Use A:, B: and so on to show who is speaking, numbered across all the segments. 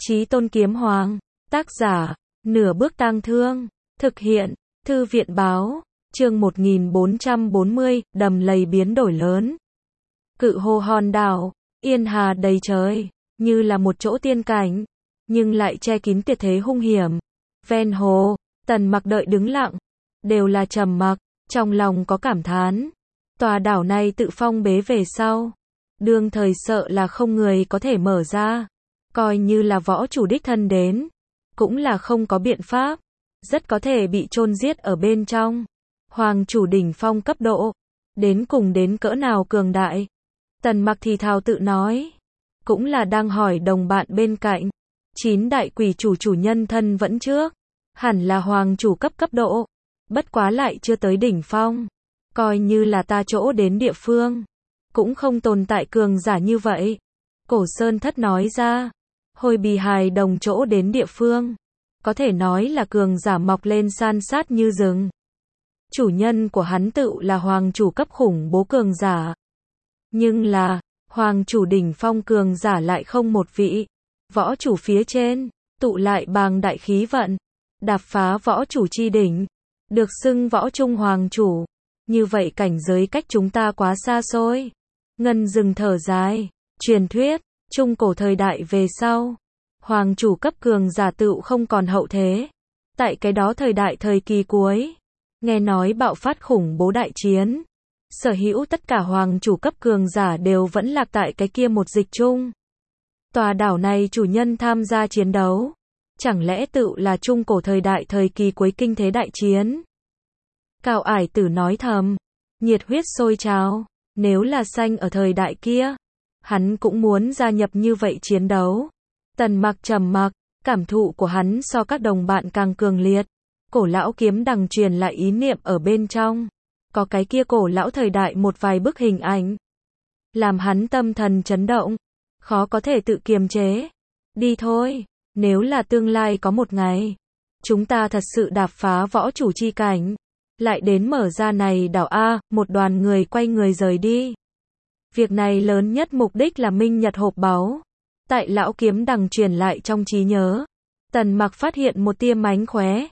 A: Chí Tôn Kiếm Hoàng, tác giả, Nửa Bước Tang Thương, thực hiện, Thư viện báo, chương 1440, đầm lầy biến đổi lớn. Cự hồ hòn đảo, yên hà đầy trời, như là một chỗ tiên cảnh, nhưng lại che kín tuyệt thế hung hiểm. Ven hồ, Tần Mặc đợi đứng lặng, đều là trầm mặc, trong lòng có cảm thán. Tòa đảo này tự phong bế về sau, đương thời sợ là không người có thể mở ra, coi như là võ chủ đích thân đến, cũng là không có biện pháp, rất có thể bị chôn giết ở bên trong. Hoàng chủ đỉnh phong cấp độ, đến cùng đến cỡ nào cường đại. Tần Mặc thì thào tự nói, cũng là đang hỏi đồng bạn bên cạnh. 9 đại quỷ chủ chủ nhân thân vẫn trước, hẳn là hoàng chủ cấp độ, bất quá lại chưa tới đỉnh phong, coi như là ta chỗ đến địa phương, cũng không tồn tại cường giả như vậy. Cổ Sơn Thất nói ra, hồi bì hài đồng chỗ đến địa phương, có thể nói là cường giả mọc lên san sát như rừng. Chủ nhân của hắn tự là hoàng chủ cấp khủng bố cường giả. Nhưng là, hoàng chủ đỉnh phong cường giả lại không một vị. Võ chủ phía trên, tụ lại bàng đại khí vận, đạp phá võ chủ chi đỉnh, được xưng võ trung hoàng chủ. Như vậy cảnh giới cách chúng ta quá xa xôi. Ngân dừng thở dài, truyền thuyết, trung cổ thời đại về sau, hoàng chủ cấp cường giả tựu không còn hậu thế. Tại cái đó thời đại thời kỳ cuối, nghe nói bạo phát khủng bố đại chiến, sở hữu tất cả hoàng chủ cấp cường giả đều vẫn lạc tại cái kia một dịch chung. Tòa đảo này chủ nhân tham gia chiến đấu, chẳng lẽ tự là trung cổ thời đại thời kỳ cuối kinh thế đại chiến? Cao Ải Tử nói thầm, nhiệt huyết sôi trào, nếu là sanh ở thời đại kia, hắn cũng muốn gia nhập như vậy chiến đấu. Tần Mặc trầm mặc, cảm thụ của hắn so các đồng bạn càng cường liệt. Cổ lão kiếm đằng truyền lại ý niệm ở bên trong, có cái kia cổ lão thời đại một vài bức hình ảnh, làm hắn tâm thần chấn động, khó có thể tự kiềm chế. Đi thôi, nếu là tương lai có một ngày, chúng ta thật sự đạp phá võ chủ chi cảnh, lại đến mở ra này đảo A, một đoàn người quay người rời đi. Việc này lớn nhất mục đích là minh nhật hộp báu. Tại lão kiếm đằng truyền lại trong trí nhớ, Tần Mặc phát hiện một tia mánh khóe.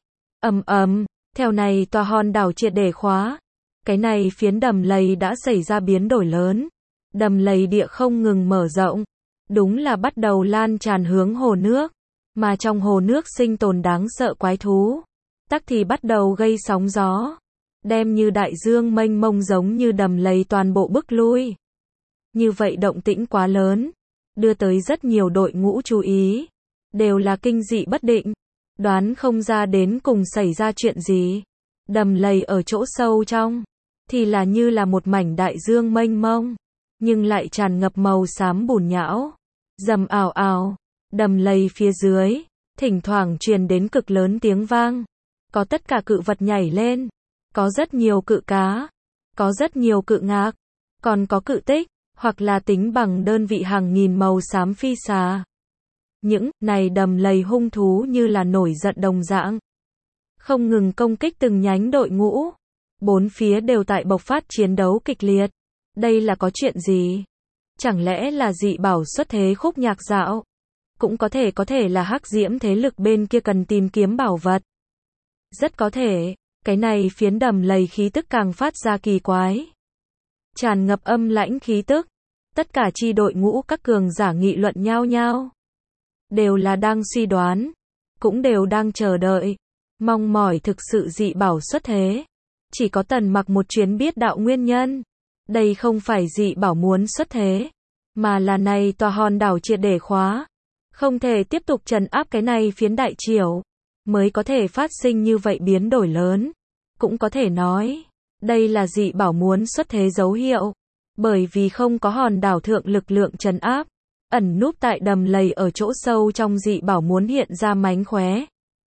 A: Theo này tòa hòn đảo triệt để khóa. Cái này phiến đầm lầy đã xảy ra biến đổi lớn. Đầm lầy địa không ngừng mở rộng, đúng là bắt đầu lan tràn hướng hồ nước, mà trong hồ nước sinh tồn đáng sợ quái thú, tắc thì bắt đầu gây sóng gió, đem như đại dương mênh mông giống như đầm lầy toàn bộ bức lui. Như vậy động tĩnh quá lớn, đưa tới rất nhiều đội ngũ chú ý, đều là kinh dị bất định, đoán không ra đến cùng xảy ra chuyện gì. Đầm lầy ở chỗ sâu trong, thì là như là một mảnh đại dương mênh mông, nhưng lại tràn ngập màu xám bùn nhão, rầm ào ào. Đầm lầy phía dưới, thỉnh thoảng truyền đến cực lớn tiếng vang, có tất cả cự vật nhảy lên, có rất nhiều cự cá, có rất nhiều cự ngạc, còn có cự tích, hoặc là tính bằng đơn vị hàng nghìn màu xám phi xà. Những này đầm lầy hung thú như là nổi giận đồng dạng, không ngừng công kích từng nhánh đội ngũ, bốn phía đều tại bộc phát chiến đấu kịch liệt. Đây là có chuyện gì? Chẳng lẽ là dị bảo xuất thế khúc nhạc dạo? Cũng có thể là hắc diễm thế lực bên kia cần tìm kiếm bảo vật. Rất có thể, cái này phiến đầm lầy khí tức càng phát ra kỳ quái, tràn ngập âm lãnh khí tức. Tất cả chi đội ngũ các cường giả nghị luận nhao nhao, đều là đang suy đoán, cũng đều đang chờ đợi, mong mỏi thực sự dị bảo xuất thế. Chỉ có Tần Mặc một chuyến biết đạo nguyên nhân. Đây không phải dị bảo muốn xuất thế, mà là này tòa hòn đảo triệt để khóa, không thể tiếp tục trấn áp cái này phiến đại triều, mới có thể phát sinh như vậy biến đổi lớn. Cũng có thể nói, đây là dị bảo muốn xuất thế dấu hiệu, bởi vì không có hòn đảo thượng lực lượng trấn áp, ẩn núp tại đầm lầy ở chỗ sâu trong dị bảo muốn hiện ra mánh khóe.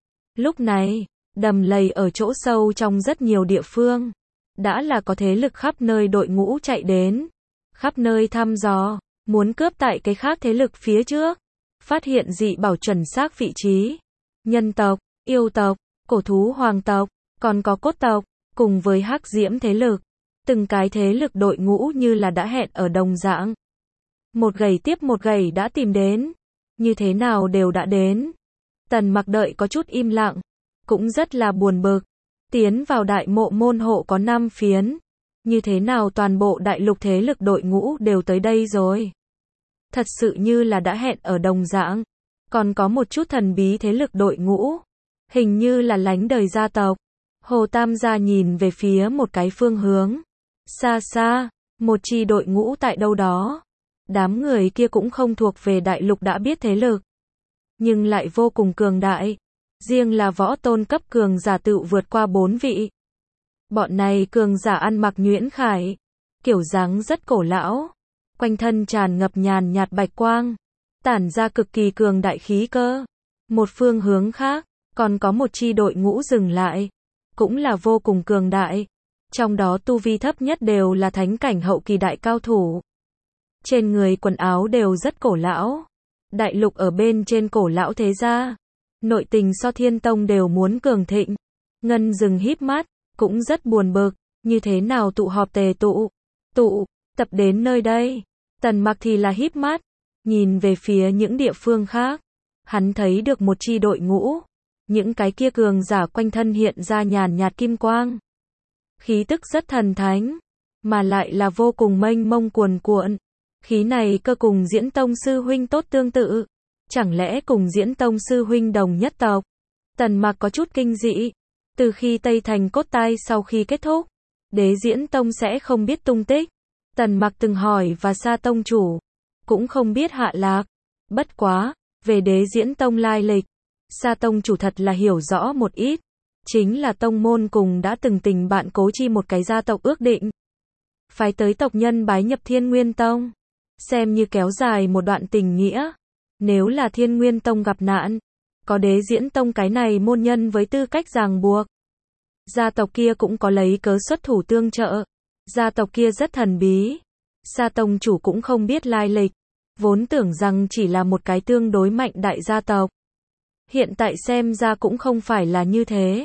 A: Lúc này, đầm lầy ở chỗ sâu trong rất nhiều địa phương, đã là có thế lực khắp nơi đội ngũ chạy đến, khắp nơi thăm dò, muốn cướp tại cái khác thế lực phía trước, phát hiện dị bảo chuẩn xác vị trí. Nhân tộc, yêu tộc, cổ thú hoàng tộc, còn có cốt tộc, cùng với hắc diễm thế lực, từng cái thế lực đội ngũ như là đã hẹn ở đồng dạng. Một gầy tiếp một gầy đã tìm đến, như thế nào đều đã đến. Tần Mặc đợi có chút im lặng, cũng rất là buồn bực. Tiến vào đại mộ môn hộ có 5 phiến, như thế nào toàn bộ đại lục thế lực đội ngũ đều tới đây rồi. Thật sự như là đã hẹn ở đồng dạng. Còn có một chút thần bí thế lực đội ngũ, hình như là lánh đời gia tộc. Hồ Tam gia nhìn về phía một cái phương hướng. Xa xa, một chi đội ngũ tại đâu đó. Đám người kia cũng không thuộc về đại lục đã biết thế lực, nhưng lại vô cùng cường đại. Riêng là võ tôn cấp cường giả tựu vượt qua 4 vị. Bọn này cường giả ăn mặc nhuyễn khải, kiểu dáng rất cổ lão, quanh thân tràn ngập nhàn nhạt bạch quang, tản ra cực kỳ cường đại khí cơ. Một phương hướng khác, còn có một chi đội ngũ dừng lại, cũng là vô cùng cường đại. Trong đó tu vi thấp nhất đều là thánh cảnh hậu kỳ đại cao thủ. Trên người quần áo đều rất cổ lão. Đại lục ở bên trên cổ lão thế gia, nội tình so Thiên Tông đều muốn cường thịnh. Ngân Dừng híp mắt, cũng rất buồn bực, như thế nào tụ họp tề tụ tập đến nơi đây. Tần Mặc thì là híp mắt, nhìn về phía những địa phương khác. Hắn thấy được một chi đội ngũ, những cái kia cường giả quanh thân hiện ra nhàn nhạt kim quang. Khí tức rất thần thánh, mà lại là vô cùng mênh mông cuồn cuộn. Khí này cơ cùng Diễn Tông sư huynh tốt tương tự, chẳng lẽ cùng Diễn Tông sư huynh đồng nhất tộc? Tần Mặc có chút kinh dị, từ khi Tây Thành cốt tai sau khi kết thúc, Đế Diễn Tông sẽ không biết tung tích. Tần Mặc từng hỏi và Sa tông chủ, cũng không biết hạ lạc. Bất quá, về Đế Diễn Tông lai lịch, Sa tông chủ thật là hiểu rõ một ít, chính là tông môn cùng đã từng tình bạn Cố Chi một cái gia tộc ước định, phái tới tộc nhân bái nhập Thiên Nguyên Tông, xem như kéo dài một đoạn tình nghĩa. Nếu là Thiên Nguyên Tông gặp nạn, có Đế Diễn Tông cái này môn nhân với tư cách ràng buộc, gia tộc kia cũng có lấy cớ xuất thủ tương trợ. Gia tộc kia rất thần bí, Sa tông chủ cũng không biết lai lịch, vốn tưởng rằng chỉ là một cái tương đối mạnh đại gia tộc. Hiện tại xem ra cũng không phải là như thế.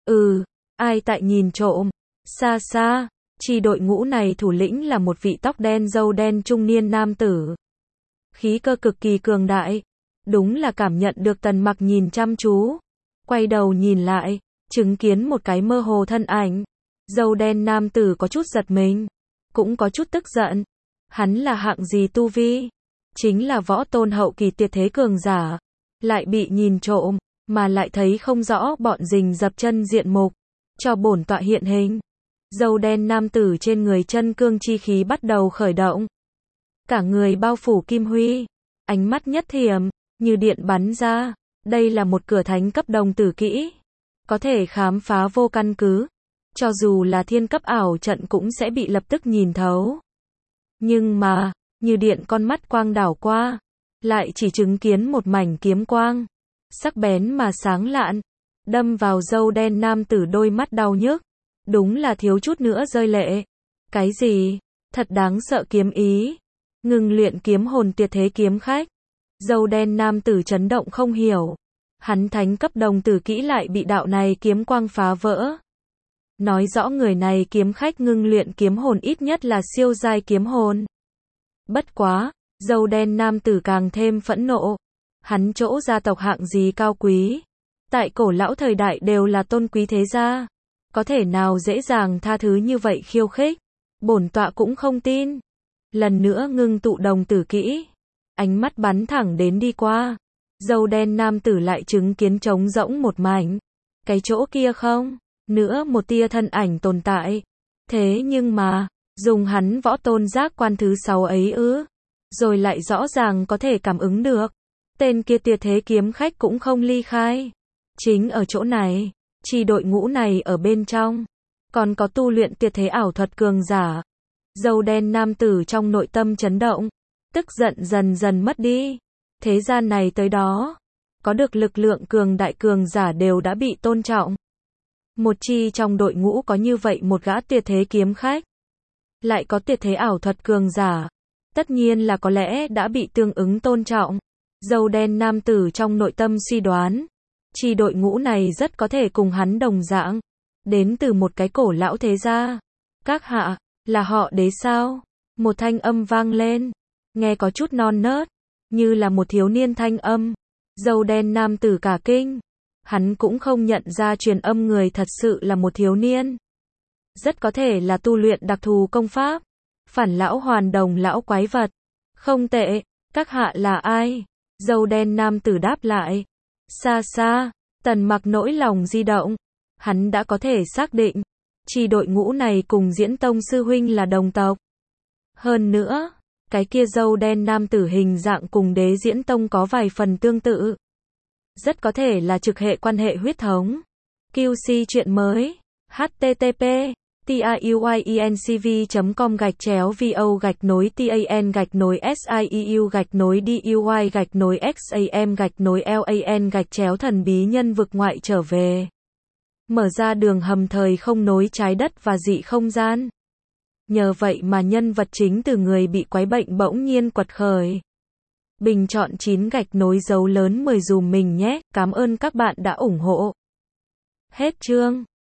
A: Ai tại nhìn trộm? Xa xa, chi đội ngũ này thủ lĩnh là một vị tóc đen râu đen trung niên nam tử. Khí cơ cực kỳ cường đại, đúng là cảm nhận được Tần Mặc nhìn chăm chú. Quay đầu nhìn lại, chứng kiến một cái mơ hồ thân ảnh. Râu đen nam tử có chút giật mình, cũng có chút tức giận. Hắn là hạng gì tu vi? Chính là võ tôn hậu kỳ tuyệt thế cường giả, lại bị nhìn trộm, mà lại thấy không rõ bọn rình dập chân diện mục, cho bổn tọa hiện hình. Râu đen nam tử trên người chân cương chi khí bắt đầu khởi động, cả người bao phủ kim huy, ánh mắt nhất thiểm, như điện bắn ra. Đây là một cửa thánh cấp đồng tử kỹ, có thể khám phá vô căn cứ. Cho dù là thiên cấp ảo trận cũng sẽ bị lập tức nhìn thấu. Nhưng mà, như điện con mắt quang đảo qua, lại chỉ chứng kiến một mảnh kiếm quang, sắc bén mà sáng lạn, đâm vào râu đen nam tử đôi mắt đau nhức, đúng là thiếu chút nữa rơi lệ. Cái gì? Thật đáng sợ kiếm ý. Ngừng luyện kiếm hồn tuyệt thế kiếm khách. Râu đen nam tử chấn động không hiểu. Hắn thánh cấp đồng tử kỹ lại bị đạo này kiếm quang phá vỡ. Nói rõ người này kiếm khách ngưng luyện kiếm hồn ít nhất là siêu giai kiếm hồn. Bất quá, râu đen nam tử càng thêm phẫn nộ. Hắn chỗ gia tộc hạng gì cao quý, tại cổ lão thời đại đều là tôn quý thế gia, có thể nào dễ dàng tha thứ như vậy khiêu khích? Bổn tọa cũng không tin. Lần nữa ngưng tụ đồng tử kỹ, ánh mắt bắn thẳng đến đi qua. Râu đen nam tử lại chứng kiến trống rỗng một mảnh. Cái chỗ kia không nữa một tia thân ảnh tồn tại. Thế nhưng mà, dùng hắn võ tôn giác quan thứ 6 ấy rồi lại rõ ràng có thể cảm ứng được. Tên kia tuyệt thế kiếm khách cũng không ly khai. Chính ở chỗ này, chi đội ngũ này ở bên trong, còn có tu luyện tuyệt thế ảo thuật cường giả. Râu đen nam tử trong nội tâm chấn động, tức giận dần dần mất đi. Thế gian này tới đó, có được lực lượng cường đại cường giả đều đã bị tôn trọng. Một chi trong đội ngũ có như vậy một gã tuyệt thế kiếm khách, lại có tuyệt thế ảo thuật cường giả, tất nhiên là có lẽ đã bị tương ứng tôn trọng. Râu đen nam tử trong nội tâm suy đoán, chi đội ngũ này rất có thể cùng hắn đồng dạng, đến từ một cái cổ lão thế gia. Các hạ, là họ Đế sao? Một thanh âm vang lên, nghe có chút non nớt, như là một thiếu niên thanh âm. Dâu đen nam tử cả kinh. Hắn cũng không nhận ra truyền âm người thật sự là một thiếu niên. Rất có thể là tu luyện đặc thù công pháp. Phản lão hoàn đồng lão quái vật. Không tệ, các hạ là ai? Dâu đen nam tử đáp lại. Xa xa, Tần Mặc nỗi lòng di động. Hắn đã có thể xác định, chi đội ngũ này cùng Diễn Tông sư huynh là đồng tộc. Hơn nữa, cái kia dâu đen nam tử hình dạng cùng Đế Diễn Tông có vài phần tương tự. Rất có thể là trực hệ quan hệ huyết thống. QC chuyện mới. http tiuyinc.com/vo-sieu-duy-xam-lan-thần bí nhân vực ngoại trở về. Mở ra đường hầm thời không nối trái đất và dị không gian. Nhờ vậy mà nhân vật chính từ người bị quái bệnh bỗng nhiên quật khởi. Bình chọn 9 gạch nối dấu lớn 10 dùm mình nhé, cảm ơn các bạn đã ủng hộ. Hết chương.